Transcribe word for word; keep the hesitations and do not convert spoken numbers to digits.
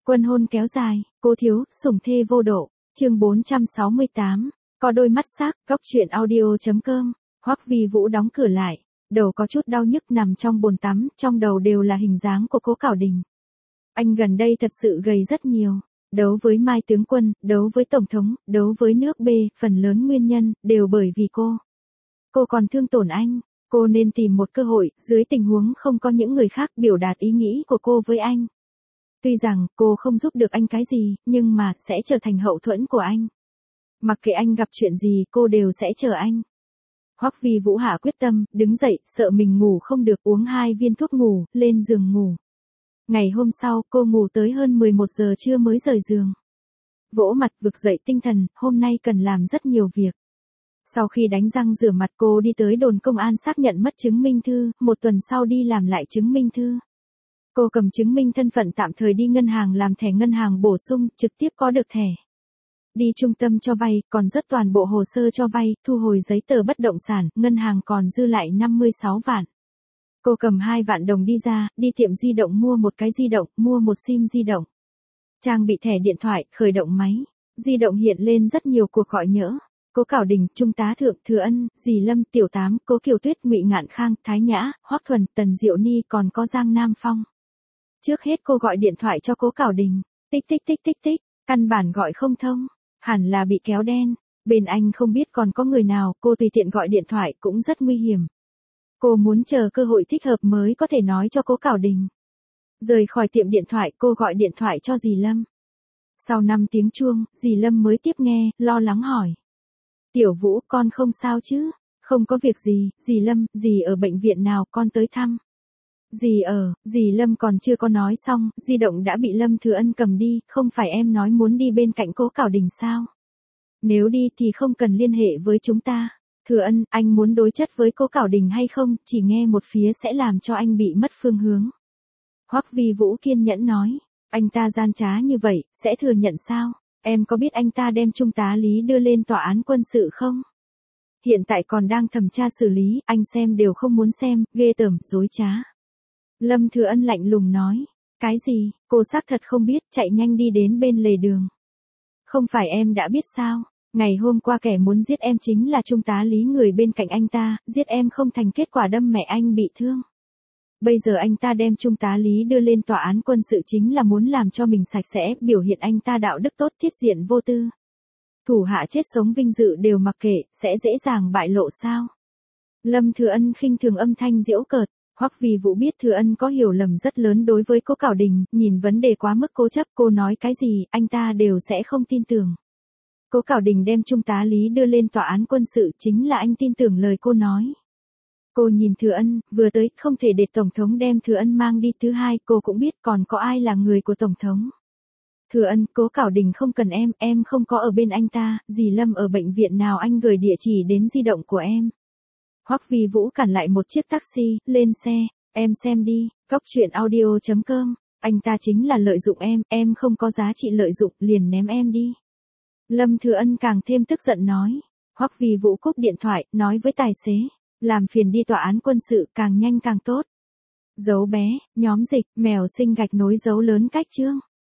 Quân hôn kéo dài, cố thiếu, sủng thê vô độ, chương bốn trăm sáu mươi tám, có đôi mắt sắc, góc chuyện audio.com, Hoắc Vi Vũ đóng cửa lại, đầu có chút đau nhức nằm trong bồn tắm, trong đầu đều là hình dáng của Cố Cảo Đình. Anh gần đây thật sự gầy rất nhiều, đấu với Mai tướng quân, đấu với Tổng thống, đấu với nước B, phần lớn nguyên nhân, đều bởi vì cô. Cô còn thương tổn anh, cô nên tìm một cơ hội, dưới tình huống không có những người khác biểu đạt ý nghĩ của cô với anh. Tuy rằng cô không giúp được anh cái gì, nhưng mà sẽ trở thành hậu thuẫn của anh. Mặc kệ anh gặp chuyện gì cô đều sẽ chờ anh. Hoắc Vi Vũ hạ quyết tâm, đứng dậy, sợ mình ngủ không được uống hai viên thuốc ngủ, lên giường ngủ. Ngày hôm sau cô ngủ tới hơn mười một giờ trưa mới rời giường. Vỗ mặt vực dậy tinh thần, hôm nay cần làm rất nhiều việc. Sau khi đánh răng rửa mặt cô đi tới đồn công an xác nhận mất chứng minh thư, một tuần sau đi làm lại chứng minh thư. Cô cầm chứng minh thân phận tạm thời đi ngân hàng làm thẻ ngân hàng bổ sung, trực tiếp có được thẻ. Đi trung tâm cho vay, còn rất toàn bộ hồ sơ cho vay, thu hồi giấy tờ bất động sản, ngân hàng còn dư lại năm mươi sáu vạn. Cô cầm hai vạn đồng đi ra, đi tiệm di động mua một cái di động, mua một sim di động. Trang bị thẻ điện thoại, khởi động máy. Di động hiện lên rất nhiều cuộc gọi nhỡ. Cố Cảo Đình, Trung tá Thượng, Thừa Ân, Dì Lâm, Tiểu Tám, Cố Kiều Tuyết, Ngụy Ngạn Khang, Thái Nhã, Hoắc Thuần, Tần Diệu Ni còn có Giang Nam Phong. Trước hết cô gọi điện thoại cho Cố Cảo Đình. Tích tích tích tích tích, căn bản gọi không thông. Hẳn là bị kéo đen. Bên anh không biết còn có người nào, cô tùy tiện gọi điện thoại cũng rất nguy hiểm. Cô muốn chờ cơ hội thích hợp mới có thể nói cho Cố Cảo Đình. Rời khỏi tiệm điện thoại cô gọi điện thoại cho dì Lâm. Sau năm tiếng chuông, dì Lâm mới tiếp nghe, lo lắng hỏi. Tiểu Vũ, con không sao chứ? Không có việc gì, dì Lâm, dì ở bệnh viện nào, con tới thăm. Dì ở, dì Lâm còn chưa có nói xong, di động đã bị Lâm Thừa Ân cầm đi, không phải em nói muốn đi bên cạnh Cố Cảo Đình sao? Nếu đi thì không cần liên hệ với chúng ta. Thừa Ân, anh muốn đối chất với Cố Cảo Đình hay không, chỉ nghe một phía sẽ làm cho anh bị mất phương hướng. Hoắc Vi Vũ kiên nhẫn nói, anh ta gian trá như vậy, sẽ thừa nhận sao? Em có biết anh ta đem Trung tá Lý đưa lên tòa án quân sự không? Hiện tại còn đang thẩm tra xử lý, anh xem đều không muốn xem, ghê tởm, dối trá. Lâm Thừa Ân lạnh lùng nói, cái gì, cô xác thật không biết, chạy nhanh đi đến bên lề đường. Không phải em đã biết sao, ngày hôm qua kẻ muốn giết em chính là Trung tá Lý người bên cạnh anh ta, giết em không thành kết quả đâm mẹ anh bị thương. Bây giờ anh ta đem Trung tá Lý đưa lên tòa án quân sự chính là muốn làm cho mình sạch sẽ, biểu hiện anh ta đạo đức tốt thiết diện vô tư. Thủ hạ chết sống vinh dự đều mặc kệ, sẽ dễ dàng bại lộ sao? Lâm Thừa Ân khinh thường âm thanh giễu cợt. Hoắc Vi Vũ biết Thừa Ân có hiểu lầm rất lớn đối với Cố Cảo Đình, nhìn vấn đề quá mức cố chấp, cô nói cái gì, anh ta đều sẽ không tin tưởng. Cố Cảo Đình đem Trung tá Lý đưa lên tòa án quân sự chính là anh tin tưởng lời cô nói. Cô nhìn Thừa Ân, vừa tới, không thể để Tổng thống đem Thừa Ân mang đi, thứ hai, cô cũng biết còn có ai là người của Tổng thống. Thừa Ân, Cố Cảo Đình không cần em, em không có ở bên anh ta, dì Lâm ở bệnh viện nào anh gửi địa chỉ đến di động của em. Hoắc Vi Vũ cản lại một chiếc taxi, lên xe, em xem đi, góc chuyện audio.com, anh ta chính là lợi dụng em, em không có giá trị lợi dụng, liền ném em đi. Lâm Thừa Ân càng thêm tức giận nói, Hoắc Vi Vũ cúp điện thoại, nói với tài xế, làm phiền đi tòa án quân sự càng nhanh càng tốt. Dấu bé, nhóm dịch, mèo sinh gạch nối dấu lớn cách chương.